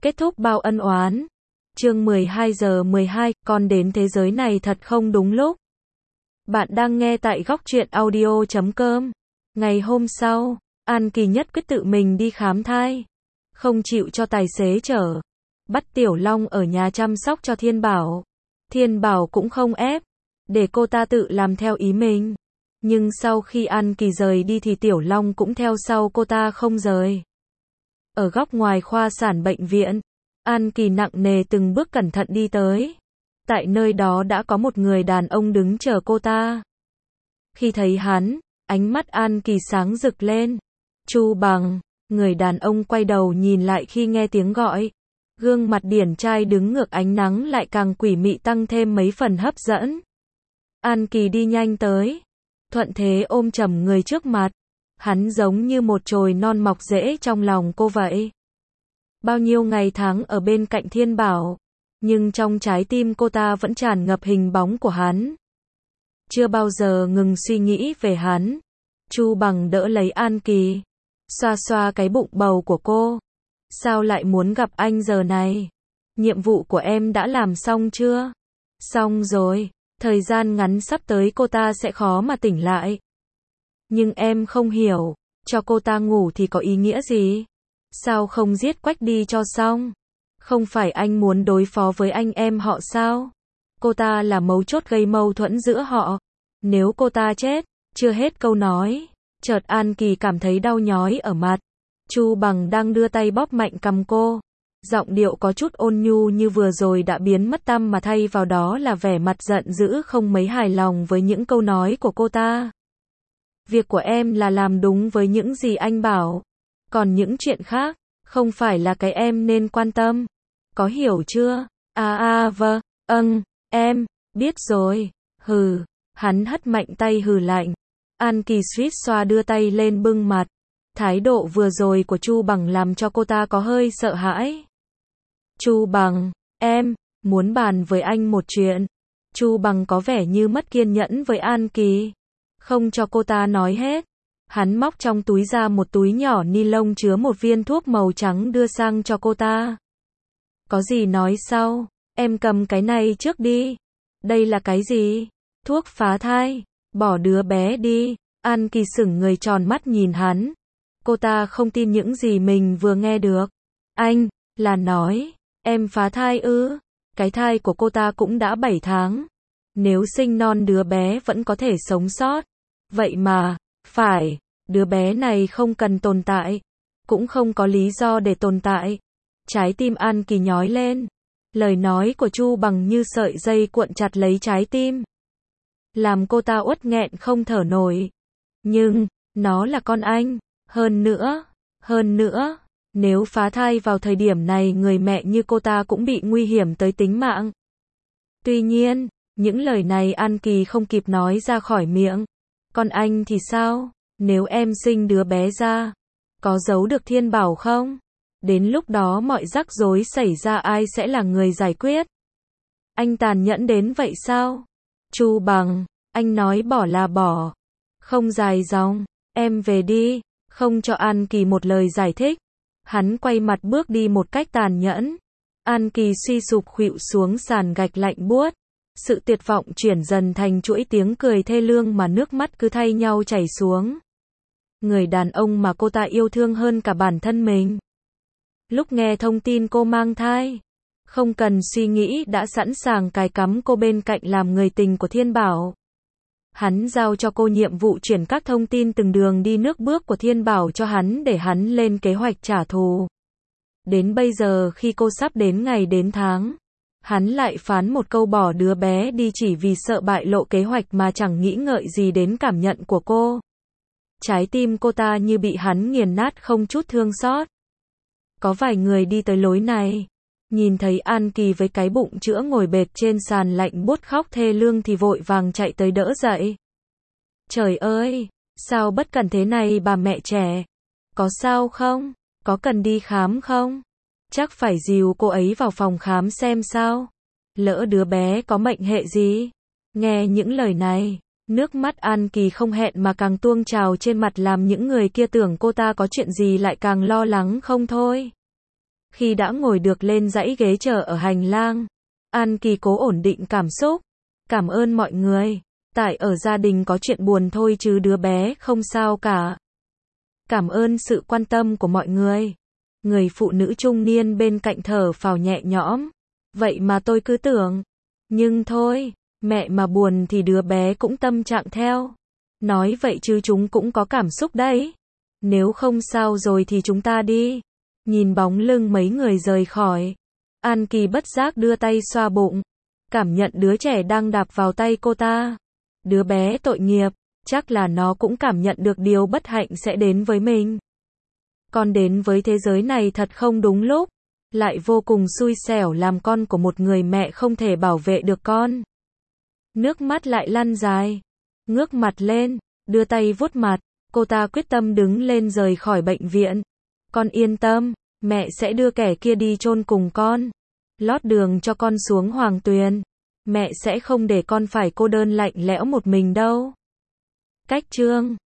Kết thúc bao ân oán. Chương 12 giờ 12, con đến thế giới này thật không đúng lúc. Bạn đang nghe tại góc truyện audio.com. Ngày hôm sau, An Kỳ nhất quyết tự mình đi khám thai. Không chịu cho tài xế chở. Bắt Tiểu Long ở nhà chăm sóc cho Thiên Bảo. Thiên Bảo cũng không ép. Để cô ta tự làm theo ý mình. Nhưng sau khi An Kỳ rời đi thì Tiểu Long cũng theo sau cô ta không rời. Ở góc ngoài khoa sản bệnh viện, An Kỳ nặng nề từng bước cẩn thận đi tới. Tại nơi đó đã có một người đàn ông đứng chờ cô ta. Khi thấy hắn, ánh mắt An Kỳ sáng rực lên. Chu Bằng, người đàn ông quay đầu nhìn lại khi nghe tiếng gọi. Gương mặt điển trai đứng ngược ánh nắng lại càng quỷ mị tăng thêm mấy phần hấp dẫn. An Kỳ đi nhanh tới, thuận thế ôm chầm người trước mặt. Hắn giống như một chồi non mọc rễ trong lòng cô vậy. Bao nhiêu ngày tháng ở bên cạnh Thiên Bảo, nhưng trong trái tim cô ta vẫn tràn ngập hình bóng của hắn. Chưa bao giờ ngừng suy nghĩ về hắn. Chu Bằng đỡ lấy An Kỳ, xoa xoa cái bụng bầu của cô. Sao lại muốn gặp anh giờ này? Nhiệm vụ của em đã làm xong chưa? Xong rồi, thời gian ngắn sắp tới cô ta sẽ khó mà tỉnh lại. Nhưng em không hiểu, cho cô ta ngủ thì có ý nghĩa gì? Sao không giết Quách đi cho xong? Không phải anh muốn đối phó với anh em họ sao? Cô ta là mấu chốt gây mâu thuẫn giữa họ. Nếu cô ta chết, chưa hết câu nói, chợt An Kỳ cảm thấy đau nhói ở mặt. Chu Bằng đang đưa tay bóp mạnh cằm cô. Giọng điệu có chút ôn nhu như vừa rồi đã biến mất tăm mà thay vào đó là vẻ mặt giận dữ không mấy hài lòng với những câu nói của cô ta. Việc của em là làm đúng với những gì anh bảo. Còn những chuyện khác, không phải là cái em nên quan tâm. Có hiểu chưa? Vâng, em, biết rồi. Hừ, hắn hất mạnh tay hừ lạnh. An Kỳ suýt xoa đưa tay lên bưng mặt. Thái độ vừa rồi của Chu Bằng làm cho cô ta có hơi sợ hãi. Chu Bằng, em, muốn bàn với anh một chuyện. Chu Bằng có vẻ như mất kiên nhẫn với An Kỳ. Không cho cô ta nói hết. Hắn móc trong túi ra một túi nhỏ ni lông chứa một viên thuốc màu trắng đưa sang cho cô ta. Có gì nói sau, em cầm cái này trước đi. Đây là cái gì? Thuốc phá thai, bỏ đứa bé đi. An Kỳ sững người tròn mắt nhìn hắn. Cô ta không tin những gì mình vừa nghe được. Anh, là nói, em phá thai ư? Cái thai của cô ta cũng đã 7 tháng. Nếu sinh non đứa bé vẫn có thể sống sót. Vậy mà, phải, đứa bé này không cần tồn tại. Cũng không có lý do để tồn tại. Trái tim An Kỳ nhói lên. Lời nói của Chu Bằng như sợi dây cuộn chặt lấy trái tim. Làm cô ta uất nghẹn không thở nổi. Nhưng, nó là con anh. Hơn nữa, nếu phá thai vào thời điểm này người mẹ như cô ta cũng bị nguy hiểm tới tính mạng. Tuy nhiên, những lời này An Kỳ không kịp nói ra khỏi miệng. Còn anh thì sao? Nếu em sinh đứa bé ra, có giấu được Thiên Bảo không? Đến lúc đó mọi rắc rối xảy ra ai sẽ là người giải quyết? Anh tàn nhẫn đến vậy sao? Chu Bằng, anh nói bỏ là bỏ. Không dài dòng, em về đi. Không cho An Kỳ một lời giải thích. Hắn quay mặt bước đi một cách tàn nhẫn. An Kỳ suy sụp khuỵu xuống sàn gạch lạnh buốt. Sự tuyệt vọng chuyển dần thành chuỗi tiếng cười thê lương mà nước mắt cứ thay nhau chảy xuống. Người đàn ông mà cô ta yêu thương hơn cả bản thân mình. Lúc nghe thông tin cô mang thai, không cần suy nghĩ đã sẵn sàng cài cắm cô bên cạnh làm người tình của Thiên Bảo. Hắn giao cho cô nhiệm vụ chuyển các thông tin từng đường đi nước bước của Thiên Bảo cho hắn để hắn lên kế hoạch trả thù. Đến bây giờ khi cô sắp đến ngày đến tháng, hắn lại phán một câu bỏ đứa bé đi chỉ vì sợ bại lộ kế hoạch mà chẳng nghĩ ngợi gì đến cảm nhận của cô. Trái tim cô ta như bị hắn nghiền nát không chút thương xót. Có vài người đi tới lối này, nhìn thấy An Kỳ với cái bụng chữa ngồi bệt trên sàn lạnh buốt khóc thê lương thì vội vàng chạy tới đỡ dậy. Trời ơi, sao bất cẩn thế này bà mẹ trẻ? Có sao không? Có cần đi khám không? Chắc phải dìu cô ấy vào phòng khám xem sao. Lỡ đứa bé có mệnh hệ gì? Nghe những lời này, nước mắt An Kỳ không hẹn mà càng tuôn trào trên mặt làm những người kia tưởng cô ta có chuyện gì lại càng lo lắng không thôi. Khi đã ngồi được lên dãy ghế chờ ở hành lang, An Kỳ cố ổn định cảm xúc. Cảm ơn mọi người. Tại ở gia đình có chuyện buồn thôi chứ đứa bé không sao cả. Cảm ơn sự quan tâm của mọi người. Người phụ nữ trung niên bên cạnh thở phào nhẹ nhõm. Vậy mà tôi cứ tưởng. Nhưng thôi, mẹ mà buồn thì đứa bé cũng tâm trạng theo. Nói vậy chứ chúng cũng có cảm xúc đấy. Nếu không sao rồi thì chúng ta đi. Nhìn bóng lưng mấy người rời khỏi, An Kỳ bất giác đưa tay xoa bụng. Cảm nhận đứa trẻ đang đạp vào tay cô ta. Đứa bé tội nghiệp, chắc là nó cũng cảm nhận được điều bất hạnh sẽ đến với mình. Con đến với thế giới này thật không đúng lúc. Lại vô cùng xui xẻo làm con của một người mẹ không thể bảo vệ được con. Nước mắt lại lăn dài. Ngước mặt lên, đưa tay vuốt mặt. Cô ta quyết tâm đứng lên rời khỏi bệnh viện. Con yên tâm, mẹ sẽ đưa kẻ kia đi chôn cùng con. Lót đường cho con xuống Hoàng Tuyền. Mẹ sẽ không để con phải cô đơn lạnh lẽo một mình đâu. Cách chương